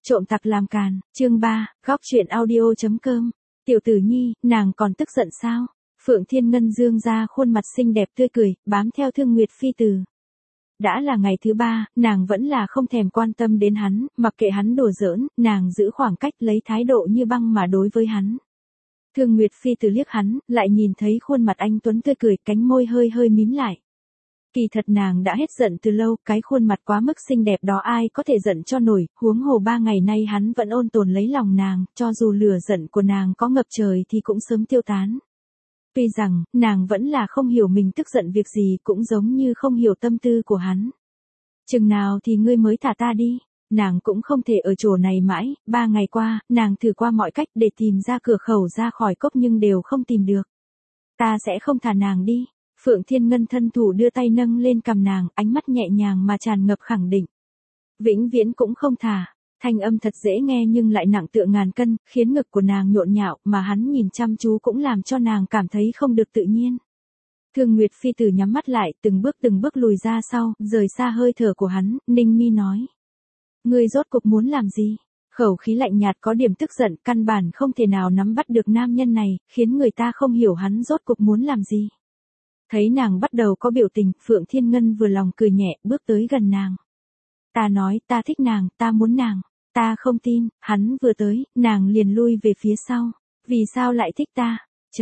Trộm tặc làm càn, chương 3, góc truyện audio.com. Tiểu tử nhi, nàng còn tức giận sao? Phượng Thiên Ngân dương ra khuôn mặt xinh đẹp tươi cười, bám theo Thương Nguyệt Phi Tử. Đã là ngày thứ 3, nàng vẫn là không thèm quan tâm đến hắn, mặc kệ hắn đùa giỡn, nàng giữ khoảng cách lấy thái độ như băng mà đối với hắn. Thương Nguyệt Phi Tử liếc hắn, lại nhìn thấy khuôn mặt anh tuấn tươi cười, cánh môi hơi hơi mím lại. Kỳ thật nàng đã hết giận từ lâu, cái khuôn mặt quá mức xinh đẹp đó ai có thể giận cho nổi, huống hồ 3 ngày nay hắn vẫn ôn tồn lấy lòng nàng, cho dù lửa giận của nàng có ngập trời thì cũng sớm tiêu tán. Tuy rằng, nàng vẫn là không hiểu mình tức giận việc gì, cũng giống như không hiểu tâm tư của hắn. Chừng nào thì ngươi mới thả ta đi, nàng cũng không thể ở chỗ này mãi, 3 ngày qua, nàng thử qua mọi cách để tìm ra cửa khẩu ra khỏi cốc nhưng đều không tìm được. Ta sẽ không thả nàng đi. Phượng Thiên Ngân thân thủ đưa tay nâng lên cằm nàng, ánh mắt nhẹ nhàng mà tràn ngập khẳng định. Vĩnh viễn cũng không thả. Thanh âm thật dễ nghe nhưng lại nặng tựa ngàn cân, khiến ngực của nàng nhộn nhạo, mà hắn nhìn chăm chú cũng làm cho nàng cảm thấy không được tự nhiên. Thương Nguyệt Phi Tử nhắm mắt lại, từng bước lùi ra sau, rời xa hơi thở của hắn, ninh mi nói. Ngươi rốt cuộc muốn làm gì? Khẩu khí lạnh nhạt có điểm tức giận, căn bản không thể nào nắm bắt được nam nhân này, khiến người ta không hiểu hắn rốt cuộc muốn làm gì. Thấy nàng bắt đầu có biểu tình, Phượng Thiên Ngân vừa lòng cười nhẹ, bước tới gần nàng. Ta nói, ta thích nàng, ta muốn nàng. Ta không tin, hắn vừa tới, nàng liền lui về phía sau. Vì sao lại thích ta?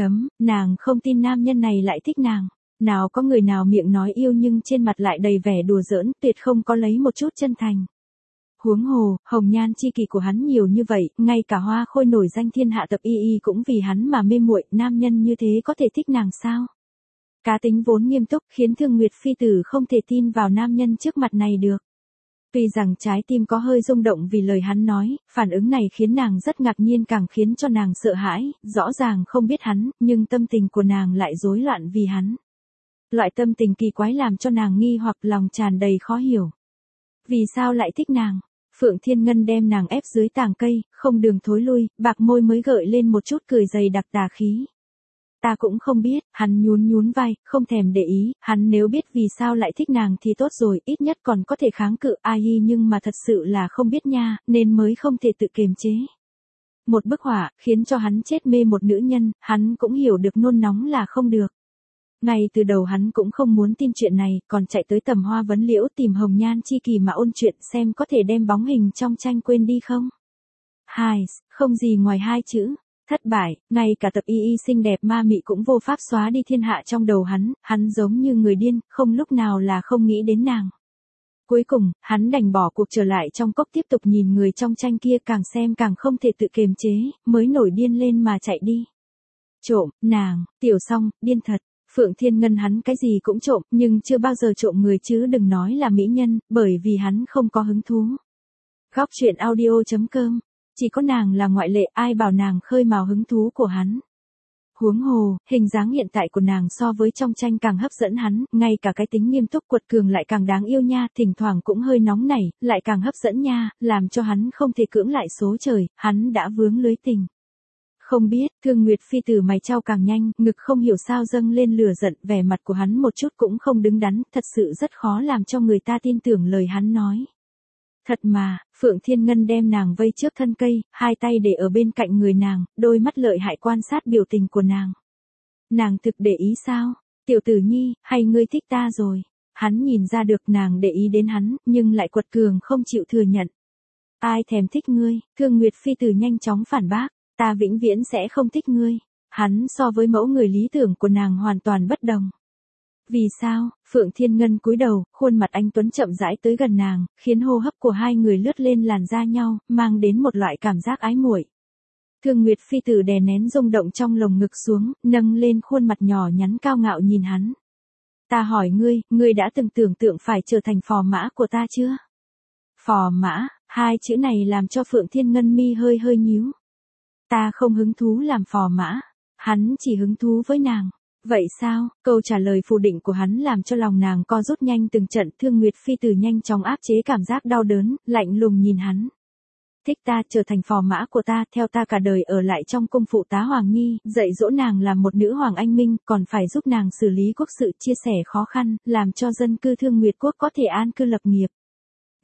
Nàng không tin nam nhân này lại thích nàng. Nào có người nào miệng nói yêu nhưng trên mặt lại đầy vẻ đùa giỡn, tuyệt không có lấy một chút chân thành. Huống hồ, hồng nhan chi kỷ của hắn nhiều như vậy, ngay cả Hoa Khôi nổi danh thiên hạ Tập Y cũng vì hắn mà mê muội, nam nhân như thế có thể thích nàng sao? Cá tính vốn nghiêm túc khiến Thương Nguyệt Phi Tử không thể tin vào nam nhân trước mặt này được. Tuy rằng trái tim có hơi rung động vì lời hắn nói, phản ứng này khiến nàng rất ngạc nhiên càng khiến cho nàng sợ hãi, rõ ràng không biết hắn, nhưng tâm tình của nàng lại rối loạn vì hắn. Loại tâm tình kỳ quái làm cho nàng nghi hoặc lòng tràn đầy khó hiểu. Vì sao lại thích nàng? Phượng Thiên Ngân đem nàng ép dưới tàng cây, không đường thối lui, bạc môi mới gợi lên một chút cười dày đặc tà khí. Ta cũng không biết, hắn nhún vai, không thèm để ý, hắn nếu biết vì sao lại thích nàng thì tốt rồi, ít nhất còn có thể kháng cự ai nhưng mà thật sự là không biết nha, nên mới không thể tự kiềm chế. Một bức họa, khiến cho hắn chết mê một nữ nhân, hắn cũng hiểu được nôn nóng là không được. Ngay từ đầu hắn cũng không muốn tin chuyện này, còn chạy tới Tầm Hoa Vấn Liễu tìm hồng nhan chi kỳ mà ôn chuyện xem có thể đem bóng hình trong tranh quên đi không. Không gì ngoài 2 chữ. Thất bại, ngay cả Tập Y xinh đẹp ma mị cũng vô pháp xóa đi thiên hạ trong đầu hắn giống như người điên, không lúc nào là không nghĩ đến nàng. Cuối cùng, hắn đành bỏ cuộc trở lại trong cốc tiếp tục nhìn người trong tranh kia càng xem càng không thể tự kiềm chế, mới nổi điên lên mà chạy đi. Trộm, nàng, Tiểu Song, điên thật. Phượng Thiên Ngân hắn cái gì cũng trộm, nhưng chưa bao giờ trộm người chứ đừng nói là mỹ nhân, bởi vì hắn không có hứng thú. Góc truyện audio.com. Chỉ có nàng là ngoại lệ, ai bảo nàng khơi mào hứng thú của hắn. Huống hồ, hình dáng hiện tại của nàng so với trong tranh càng hấp dẫn hắn, ngay cả cái tính nghiêm túc quật cường lại càng đáng yêu nha, thỉnh thoảng cũng hơi nóng nảy, lại càng hấp dẫn nha, làm cho hắn không thể cưỡng lại số trời, hắn đã vướng lưới tình. Không biết, Thương Nguyệt Phi Tử mày chau càng nhanh, ngực không hiểu sao dâng lên lửa giận, vẻ mặt của hắn một chút cũng không đứng đắn, thật sự rất khó làm cho người ta tin tưởng lời hắn nói. Thật mà, Phượng Thiên Ngân đem nàng vây trước thân cây, 2 tay để ở bên cạnh người nàng, đôi mắt lợi hại quan sát biểu tình của nàng. Nàng thực để ý sao? Tiểu tử nhi, hay ngươi thích ta rồi? Hắn nhìn ra được nàng để ý đến hắn, nhưng lại quật cường không chịu thừa nhận. Ai thèm thích ngươi? Thương Nguyệt Phi Tử nhanh chóng phản bác, ta vĩnh viễn sẽ không thích ngươi. Hắn so với mẫu người lý tưởng của nàng hoàn toàn bất đồng. Vì sao? Phượng Thiên Ngân cúi đầu, khuôn mặt anh tuấn chậm rãi tới gần nàng, khiến hô hấp của hai người lướt lên làn da nhau, mang đến một loại cảm giác ái muội. Thương Nguyệt Phi Tử đè nén rung động trong lồng ngực xuống, nâng lên khuôn mặt nhỏ nhắn cao ngạo nhìn hắn. Ta hỏi ngươi đã từng tưởng tượng phải trở thành phò mã của ta chưa? Phò mã, 2 chữ này làm cho Phượng Thiên Ngân mi hơi hơi nhíu. Ta không hứng thú làm phò mã, hắn chỉ hứng thú với nàng. Vậy sao? Câu trả lời phủ định của hắn làm cho lòng nàng co rút nhanh từng trận. Thương Nguyệt Phi Tử nhanh chóng áp chế cảm giác đau đớn, lạnh lùng nhìn hắn. Thích ta, trở thành phò mã của ta, theo ta cả đời ở lại trong cung phụ tá Hoàng Nhi, dạy dỗ nàng làm một nữ hoàng anh minh, còn phải giúp nàng xử lý quốc sự chia sẻ khó khăn, làm cho dân cư Thương Nguyệt quốc có thể an cư lập nghiệp.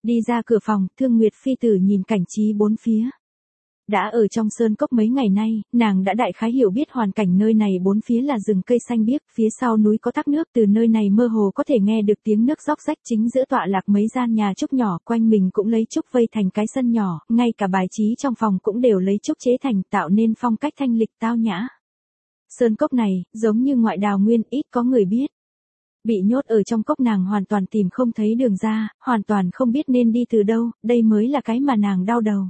Đi ra cửa phòng, Thương Nguyệt Phi tử nhìn cảnh trí bốn phía. Đã ở trong sơn cốc mấy ngày nay, nàng đã đại khái hiểu biết hoàn cảnh nơi này bốn phía là rừng cây xanh biếc, phía sau núi có thác nước, từ nơi này mơ hồ có thể nghe được tiếng nước róc rách, chính giữa tọa lạc mấy gian nhà trúc nhỏ, quanh mình cũng lấy trúc vây thành cái sân nhỏ, ngay cả bài trí trong phòng cũng đều lấy trúc chế thành, tạo nên phong cách thanh lịch tao nhã. Sơn cốc này, giống như ngoại đào nguyên, ít có người biết. Bị nhốt ở trong cốc nàng hoàn toàn tìm không thấy đường ra, hoàn toàn không biết nên đi từ đâu, đây mới là cái mà nàng đau đầu.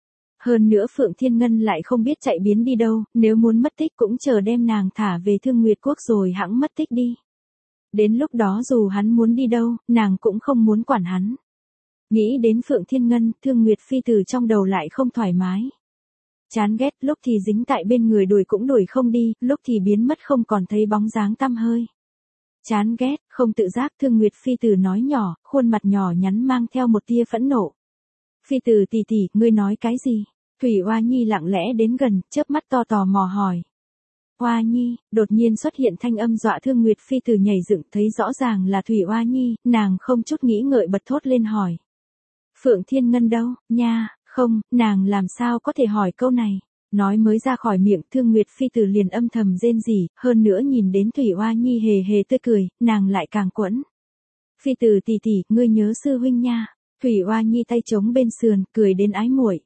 Hơn nữa Phượng Thiên Ngân lại không biết chạy biến đi đâu, nếu muốn mất tích cũng chờ đem nàng thả về Thương Nguyệt Quốc rồi hẵng mất tích đi. Đến lúc đó dù hắn muốn đi đâu, nàng cũng không muốn quản hắn. Nghĩ đến Phượng Thiên Ngân, Thương Nguyệt Phi tử trong đầu lại không thoải mái. Chán ghét, lúc thì dính tại bên người đuổi cũng đuổi không đi, lúc thì biến mất không còn thấy bóng dáng tăm hơi. Chán ghét, không tự giác, Thương Nguyệt Phi tử nói nhỏ, khuôn mặt nhỏ nhắn mang theo một tia phẫn nộ. Phi tử tỷ tỷ, ngươi nói cái gì? Thủy Oa Nhi lặng lẽ đến gần, chớp mắt to tò mò hỏi. Oa Nhi, đột nhiên xuất hiện thanh âm dọa Thương Nguyệt Phi tử nhảy dựng, thấy rõ ràng là Thủy Oa Nhi, nàng không chút nghĩ ngợi bật thốt lên hỏi. Phượng Thiên Ngân đâu, nha, không, nàng làm sao có thể hỏi câu này. Nói mới ra khỏi miệng, Thương Nguyệt Phi tử liền âm thầm rên rỉ, hơn nữa nhìn đến Thủy Oa Nhi hề hề tươi cười, nàng lại càng quẫn. Phi tử tỷ tỷ, ngươi nhớ sư huynh nha. Thủy Oa Nhi tay chống bên sườn, cười đến ái muội.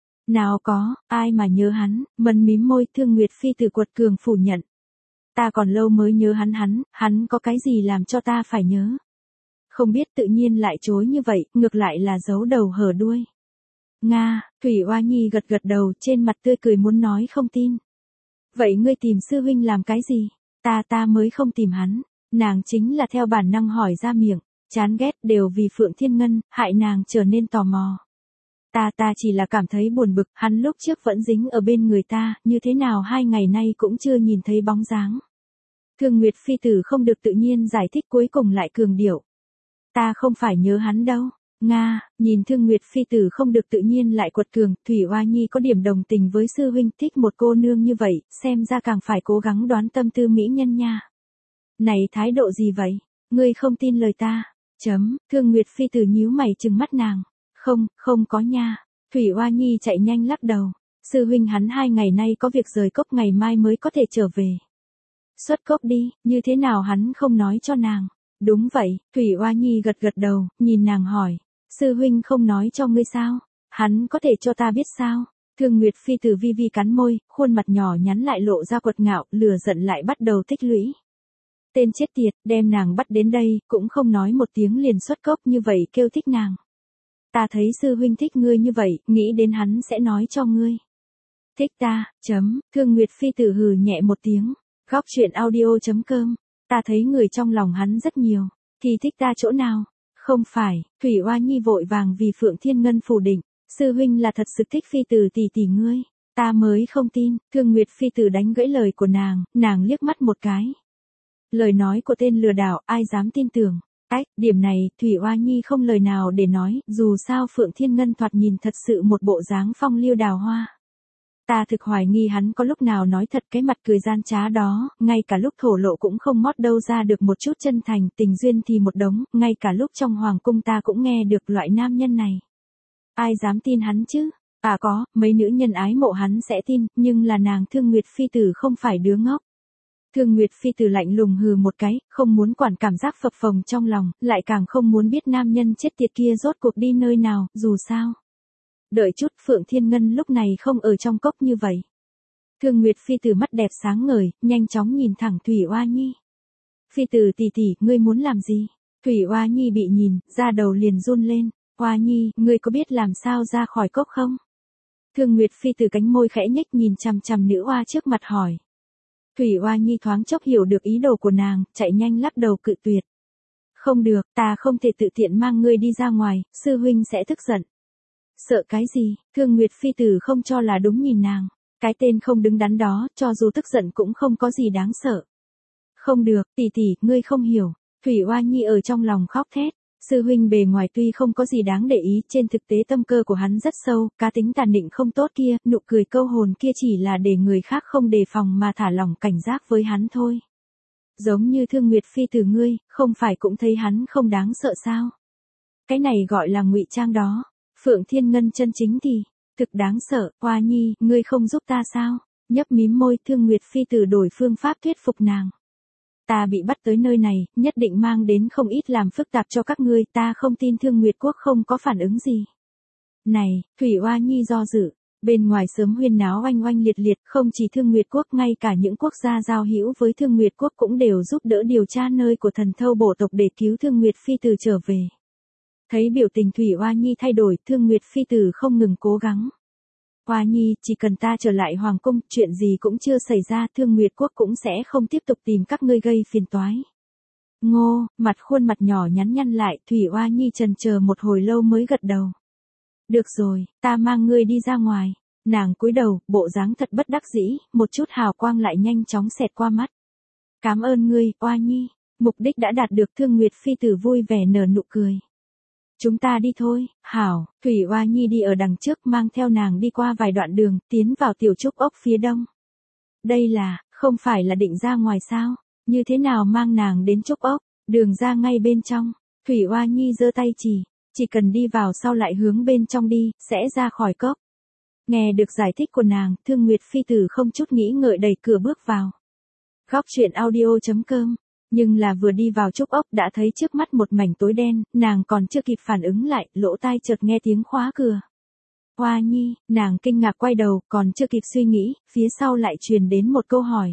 Nào có, ai mà nhớ hắn, mân mím môi, Thương Nguyệt Phi tử quật cường phủ nhận. Ta còn lâu mới nhớ hắn có cái gì làm cho ta phải nhớ. Không biết tự nhiên lại chối như vậy, ngược lại là giấu đầu hở đuôi. Nga, Thủy Oa Nhi gật gật đầu, trên mặt tươi cười muốn nói không tin. Vậy ngươi tìm sư huynh làm cái gì? Ta mới không tìm hắn. Nàng chính là theo bản năng hỏi ra miệng. Chán ghét, đều vì Phượng Thiên Ngân, hại nàng trở nên tò mò. Ta chỉ là cảm thấy buồn bực, hắn lúc trước vẫn dính ở bên người ta, như thế nào 2 ngày nay cũng chưa nhìn thấy bóng dáng. Thương Nguyệt Phi tử không được tự nhiên giải thích, cuối cùng lại cường điệu. Ta không phải nhớ hắn đâu. Nga, nhìn Thương Nguyệt Phi tử không được tự nhiên lại quật cường, Thủy Oa Nhi có điểm đồng tình với sư huynh, thích một cô nương như vậy, xem ra càng phải cố gắng đoán tâm tư mỹ nhân nha. Này thái độ gì vậy? Ngươi không tin lời ta. Thương Nguyệt Phi tử nhíu mày trừng mắt nàng. Không có nha. Thủy Oa Nhi chạy nhanh lắc đầu. Sư huynh hắn 2 ngày nay có việc rời cốc, ngày mai mới có thể trở về. Xuất cốc đi, như thế nào hắn không nói cho nàng. Đúng vậy, Thủy Oa Nhi gật gật đầu, nhìn nàng hỏi. Sư huynh không nói cho ngươi sao? Hắn có thể cho ta biết sao? Thương Nguyệt Phi tử vi vi cắn môi, khuôn mặt nhỏ nhắn lại lộ ra quật ngạo, lửa giận lại bắt đầu tích lũy. Tên chết tiệt, đem nàng bắt đến đây, cũng không nói một tiếng liền xuất cốc, như vậy kêu thích nàng. Ta thấy sư huynh thích ngươi như vậy, nghĩ đến hắn sẽ nói cho ngươi. Thích ta, Thương Nguyệt Phi tử hừ nhẹ một tiếng. Góc truyện audio.com. Ta thấy người trong lòng hắn rất nhiều. Thì thích ta chỗ nào? Không phải, Thủy Oa Nhi vội vàng vì Phượng Thiên Ngân phủ định. Sư huynh là thật sự thích Phi tử tỷ tỷ ngươi. Ta mới không tin. Thương Nguyệt Phi tử đánh gãy lời của nàng liếc mắt một cái. Lời nói của tên lừa đảo, ai dám tin tưởng. Điểm này, Thủy Oa Nhi không lời nào để nói, dù sao Phượng Thiên Ngân thoạt nhìn thật sự một bộ dáng phong lưu đào hoa. Ta thực hoài nghi hắn có lúc nào nói thật, cái mặt cười gian trá đó, ngay cả lúc thổ lộ cũng không mót đâu ra được một chút chân thành, tình duyên thì một đống, ngay cả lúc trong hoàng cung ta cũng nghe được loại nam nhân này. Ai dám tin hắn chứ? Có, mấy nữ nhân ái mộ hắn sẽ tin, nhưng là nàng Thương Nguyệt Phi tử không phải đứa ngốc. Thương Nguyệt Phi tử lạnh lùng hừ một cái, không muốn quản cảm giác phập phồng trong lòng, lại càng không muốn biết nam nhân chết tiệt kia rốt cuộc đi nơi nào, dù sao. Đợi chút, Phượng Thiên Ngân lúc này không ở trong cốc như vậy. Thương Nguyệt Phi tử mắt đẹp sáng ngời, nhanh chóng nhìn thẳng Thủy Oa Nhi. Phi tử tỷ tỷ, ngươi muốn làm gì? Thủy Oa Nhi bị nhìn, da đầu liền run lên. Oa Nhi, ngươi có biết làm sao ra khỏi cốc không? Thương Nguyệt Phi tử cánh môi khẽ nhếch nhìn chằm chằm nữ oa trước mặt hỏi. Thủy Oa Nhi thoáng chốc hiểu được ý đồ của nàng, chạy nhanh lắc đầu cự tuyệt. Không được, ta không thể tự tiện mang ngươi đi ra ngoài, sư huynh sẽ tức giận. Sợ cái gì? Thương Nguyệt Phi tử không cho là đúng nhìn nàng. Cái tên không đứng đắn đó, cho dù tức giận cũng không có gì đáng sợ. Không được, tỷ tỷ, ngươi không hiểu. Thủy Oa Nhi ở trong lòng khóc thét. Sư huynh bề ngoài tuy không có gì đáng để ý, trên thực tế tâm cơ của hắn rất sâu, cá tính tàn định không tốt kia, nụ cười câu hồn kia chỉ là để người khác không đề phòng mà thả lỏng cảnh giác với hắn thôi. Giống như Thương Nguyệt Phi tử ngươi, không phải cũng thấy hắn không đáng sợ sao? Cái này gọi là ngụy trang đó. Phượng Thiên Ngân chân chính thì, thực đáng sợ. Hoa Nhi, ngươi không giúp ta sao? Nhấp mím môi, Thương Nguyệt Phi Tử đổi phương pháp thuyết phục nàng. Ta bị bắt tới nơi này, nhất định mang đến không ít làm phức tạp cho các ngươi, ta không tin Thương Nguyệt Quốc không có phản ứng gì. Này, Thủy Hoa Nhi do dự, bên ngoài sớm huyên náo oanh oanh liệt liệt, không chỉ Thương Nguyệt Quốc, ngay cả những quốc gia giao hữu với Thương Nguyệt Quốc cũng đều giúp đỡ điều tra nơi của thần thâu bộ tộc để cứu Thương Nguyệt Phi Tử trở về. Thấy biểu tình Thủy Hoa Nhi thay đổi, Thương Nguyệt Phi Tử không ngừng cố gắng. Hoa Nhi, chỉ cần ta trở lại Hoàng Cung, chuyện gì cũng chưa xảy ra, Thương Nguyệt Quốc cũng sẽ không tiếp tục tìm các ngươi gây phiền toái. Ngô, khuôn mặt nhỏ nhắn nhăn lại, Thủy Hoa Nhi chần chờ một hồi lâu mới gật đầu. Được rồi, ta mang ngươi đi ra ngoài. Nàng cúi đầu, bộ dáng thật bất đắc dĩ, một chút hào quang lại nhanh chóng xẹt qua mắt. Cảm ơn ngươi, Hoa Nhi, mục đích đã đạt được. Thương Nguyệt Phi Tử vui vẻ nở nụ cười. Chúng ta đi thôi, hảo. Thủy Hoa Nhi đi ở đằng trước, mang theo nàng đi qua vài đoạn đường, tiến vào tiểu trúc ốc phía đông. Đây là, không phải là định ra ngoài sao? Như thế nào mang nàng đến trúc ốc? Đường ra ngay bên trong. Thủy Hoa Nhi giơ tay chỉ cần đi vào sau lại hướng bên trong đi, sẽ ra khỏi cốc. Nghe được giải thích của nàng, Thương Nguyệt Phi Tử không chút nghĩ ngợi đẩy cửa bước vào. Góc truyện audio.com. Nhưng là vừa đi vào trúc ốc đã thấy trước mắt một mảnh tối đen, nàng còn chưa kịp phản ứng lại, lỗ tai chợt nghe tiếng khóa cửa. Hoa Nhi, nàng kinh ngạc quay đầu, còn chưa kịp suy nghĩ, phía sau lại truyền đến một câu hỏi.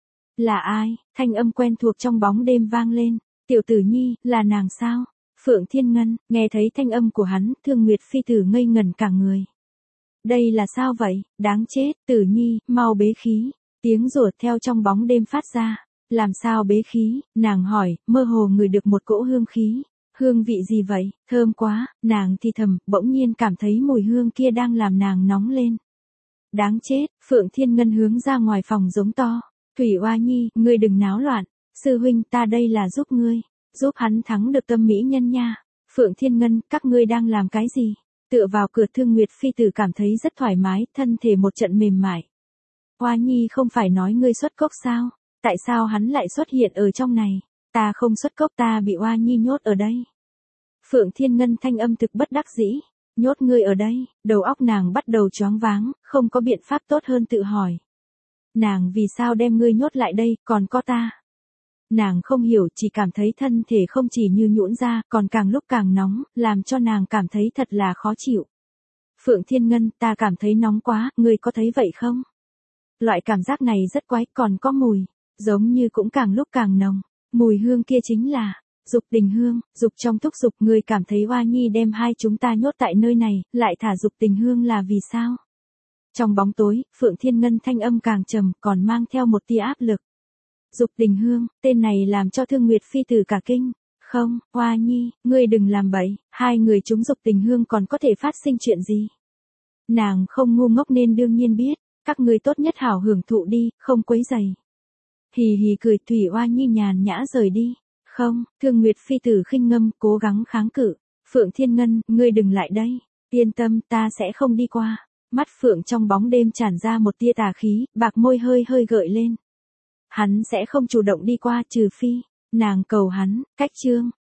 Là ai? Thanh âm quen thuộc trong bóng đêm vang lên. Tiểu Tử Nhi, là nàng sao? Phượng Thiên Ngân, nghe thấy thanh âm của hắn, Thương Nguyệt Phi Tử ngây ngẩn cả người. Đây là sao vậy? Đáng chết, Tử Nhi, mau bế khí. Tiếng rủa theo trong bóng đêm phát ra. Làm sao bế khí? Nàng hỏi, mơ hồ ngửi được một cỗ hương khí. Hương vị gì vậy? Thơm quá, nàng thì thầm, bỗng nhiên cảm thấy mùi hương kia đang làm nàng nóng lên. Đáng chết, Phượng Thiên Ngân hướng ra ngoài phòng giống to. Thủy Hoa Nhi, ngươi đừng náo loạn. Sư huynh, ta đây là giúp ngươi. Giúp hắn thắng được tâm mỹ nhân nha. Phượng Thiên Ngân, các ngươi đang làm cái gì? Tựa vào cửa, Thương Nguyệt Phi Tử cảm thấy rất thoải mái, thân thể một trận mềm mại. Hoa Nhi không phải nói ngươi xuất cốc sao? Tại sao hắn lại xuất hiện ở trong này? Ta không xuất cốc, ta bị Hoa Nhi nhốt ở đây. Phượng Thiên Ngân thanh âm thực bất đắc dĩ. Nhốt ngươi ở đây, đầu óc nàng bắt đầu choáng váng, không có biện pháp tốt hơn tự hỏi. Nàng vì sao đem ngươi nhốt lại đây, còn có ta? Nàng không hiểu, chỉ cảm thấy thân thể không chỉ như nhũn ra, còn càng lúc càng nóng, làm cho nàng cảm thấy thật là khó chịu. Phượng Thiên Ngân, ta cảm thấy nóng quá, ngươi có thấy vậy không? Loại cảm giác này rất quái, còn có mùi, giống như cũng càng lúc càng nồng. Mùi hương kia chính là dục tình hương, dục trong thúc dục. Ngươi cảm thấy Hoa Nhi đem hai chúng ta nhốt tại nơi này, lại thả dục tình hương là vì sao? Trong bóng tối, Phượng Thiên Ngân thanh âm càng trầm, còn mang theo một tia áp lực. Dục tình hương, tên này làm cho Thương Nguyệt Phi Tử cả kinh. Không, Hoa Nhi, ngươi đừng làm bậy, hai người chúng dục tình hương còn có thể phát sinh chuyện gì? Nàng không ngu ngốc nên đương nhiên biết, các ngươi tốt nhất hảo hưởng thụ đi, không quấy rầy. Hì hì cười, Thủy Hoa Nhi nhàn nhã rời đi. Không, Thương Nguyệt Phi Tử khinh ngâm, cố gắng kháng cự. Phượng Thiên Ngân, ngươi đừng lại đây. Yên tâm, ta sẽ không đi qua. Mắt Phượng trong bóng đêm tràn ra một tia tà khí, bạc môi hơi hơi gợi lên. Hắn sẽ không chủ động đi qua, trừ phi nàng cầu hắn. Cách chương